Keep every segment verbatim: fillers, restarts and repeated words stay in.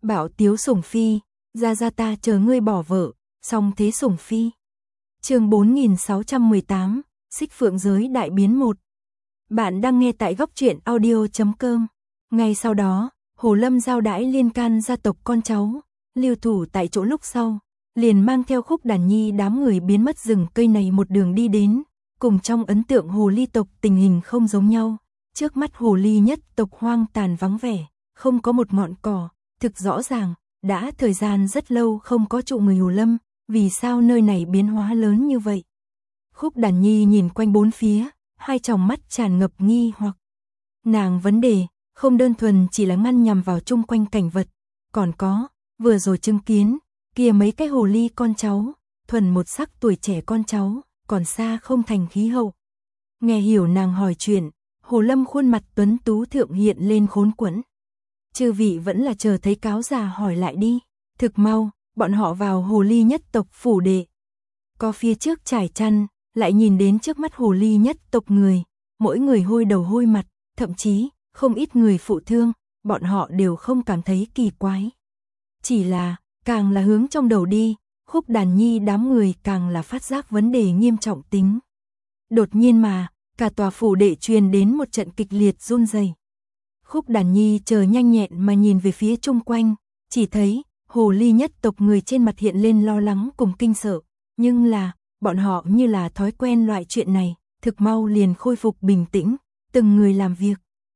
Bảo tiếu sủng phi, ra ra ta chờ ngươi bỏ vợ, song thế sủng phi. Chương bốn nghìn sáu trăm mười tám, Xích Phượng Giới đại biến một. Bạn đang nghe tại góc truyện audio chấm com. Ngay sau đó, Hồ Lâm giao đãi liên can gia tộc con cháu, lưu thủ tại chỗ lúc sau, liền mang theo Khúc Đàn Nhi đám người biến mất rừng cây này một đường đi đến, cùng trong ấn tượng hồ ly tộc tình hình không giống nhau, trước mắt hồ ly nhất tộc hoang tàn vắng vẻ, không có một ngọn cỏ, thực rõ ràng, đã thời gian rất lâu không có trụ người Hồ Lâm, vì sao nơi này biến hóa lớn như vậy? Khúc Đàn Nhi nhìn quanh bốn phía, hai tròng mắt tràn ngập nghi hoặc. Nàng vấn đề, không đơn thuần chỉ là ngăn nhằm vào chung quanh cảnh vật, còn có, vừa rồi chứng kiến, kia mấy cái hồ ly con cháu, thuần một sắc tuổi trẻ con cháu, còn xa không thành khí hậu. Nghe hiểu nàng hỏi chuyện, Hồ Lâm khuôn mặt tuấn tú thượng hiện lên khốn quẫn. Chư vị vẫn là chờ thấy cáo già hỏi lại đi, thực mau, bọn họ vào hồ ly nhất tộc phủ đệ. Có phía trước trải chăn, lại nhìn đến trước mắt hồ ly nhất tộc người, mỗi người hôi đầu hôi mặt, thậm chí, không ít người phụ thương, bọn họ đều không cảm thấy kỳ quái. Chỉ là, càng là hướng trong đầu đi, Khúc Đàn Nhi đám người càng là phát giác vấn đề nghiêm trọng tính. Đột nhiên mà, cả tòa phủ đệ truyền đến một trận kịch liệt run rẩy. Khúc Đàn Nhi chờ nhanh nhẹn mà nhìn về phía chung quanh, chỉ thấy, hồ ly nhất tộc người trên mặt hiện lên lo lắng cùng kinh sợ, nhưng là, bọn họ như là thói quen loại chuyện này, thực mau liền khôi phục bình tĩnh, từng người làm việc.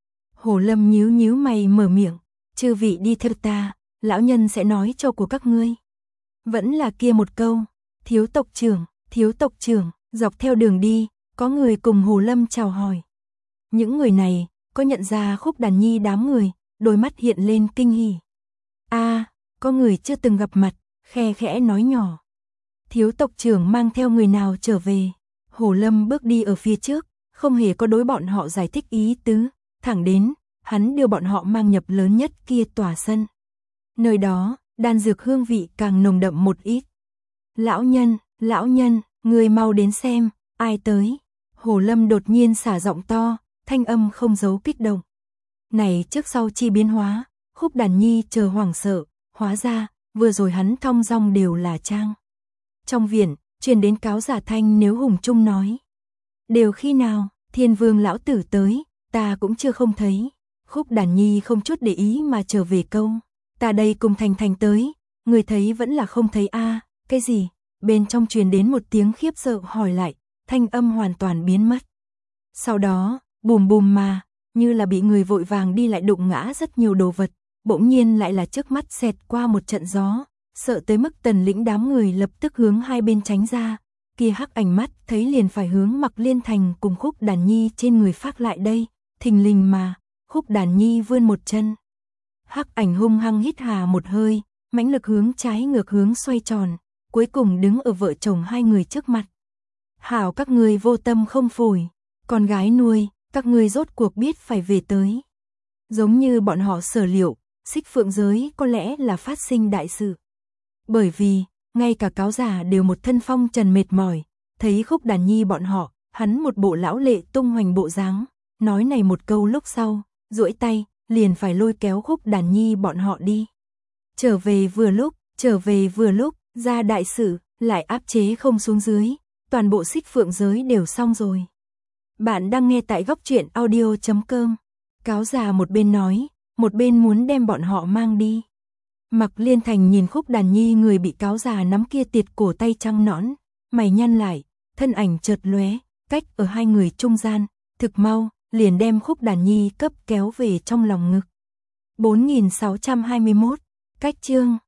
Hồ Lâm nhíu nhíu mày mở miệng, chư vị đi theo ta, lão nhân sẽ nói cho của các ngươi. Vẫn là kia một câu, thiếu tộc trưởng, thiếu tộc trưởng, dọc theo đường đi, có người cùng Hồ Lâm chào hỏi. Những người này, có nhận ra Khúc Đàn Nhi đám người, đôi mắt hiện lên kinh hỉ. A, có người chưa từng gặp mặt, khe khẽ nói nhỏ. Thiếu tộc trưởng mang theo người nào trở về? Hồ Lâm bước đi ở phía trước, không hề có đối bọn họ giải thích ý tứ, thẳng đến, hắn đưa bọn họ mang nhập lớn nhất kia tòa sân. Nơi đó, đan dược hương vị càng nồng đậm một ít. Lão nhân, lão nhân, người mau đến xem, ai tới? Hồ Lâm đột nhiên xả giọng to, thanh âm không giấu kích động. Này trước sau chi biến hóa, Khúc Đàn Nhi chờ hoảng sợ, hóa ra, vừa rồi hắn thong dong đều là trang. Trong viện, truyền đến cáo giả thanh nếu hùng trung nói. Đều khi nào, Thiên Vương lão tử tới, ta cũng chưa không thấy. Khúc Đàn Nhi không chút để ý mà trở về câu. Ta đây cùng Thành Thành tới, người thấy vẫn là không thấy a à, cái gì? Bên trong truyền đến một tiếng khiếp sợ hỏi lại, thanh âm hoàn toàn biến mất. Sau đó, bùm bùm mà, như là bị người vội vàng đi lại đụng ngã rất nhiều đồ vật, bỗng nhiên lại là trước mắt xẹt qua một trận gió, sợ tới mức Tần Lĩnh đám người lập tức hướng hai bên tránh ra, kia hắc ảnh mắt thấy liền phải hướng Mặc Liên Thành cùng Khúc Đàn Nhi trên người phát lại đây, thình lình mà, Khúc Đàn Nhi vươn một chân. Hắc ảnh hung hăng hít hà một hơi, mãnh lực hướng trái ngược hướng xoay tròn, cuối cùng đứng ở vợ chồng hai người trước mặt. Hảo các ngươi vô tâm không phổi, con gái nuôi, các ngươi rốt cuộc biết phải về tới. Giống như bọn họ sở liệu, Xích Phượng Giới có lẽ là phát sinh đại sự. Bởi vì, ngay cả cáo giả đều một thân phong trần mệt mỏi, thấy Khúc Đàn Nhi bọn họ, hắn một bộ lão lệ tung hoành bộ dáng, nói này một câu lúc sau, duỗi tay, liền phải lôi kéo Khúc Đàn Nhi bọn họ đi. Trở về vừa lúc, trở về vừa lúc, ra đại sự, lại áp chế không xuống dưới, toàn bộ Xích Phượng Giới đều xong rồi. Bạn đang nghe tại góc truyện audio chấm com. Cáo già một bên nói, một bên muốn đem bọn họ mang đi. Mặc Liên Thành nhìn Khúc Đàn Nhi người bị cáo già nắm kia tiệt cổ tay trắng nõn, mày nhăn lại, thân ảnh chợt lóe, cách ở hai người trung gian, thực mau, liền đem Khúc Đàn Nhi cấp kéo về trong lòng ngực. bốn nghìn sáu trăm hai mươi mốt, cách chương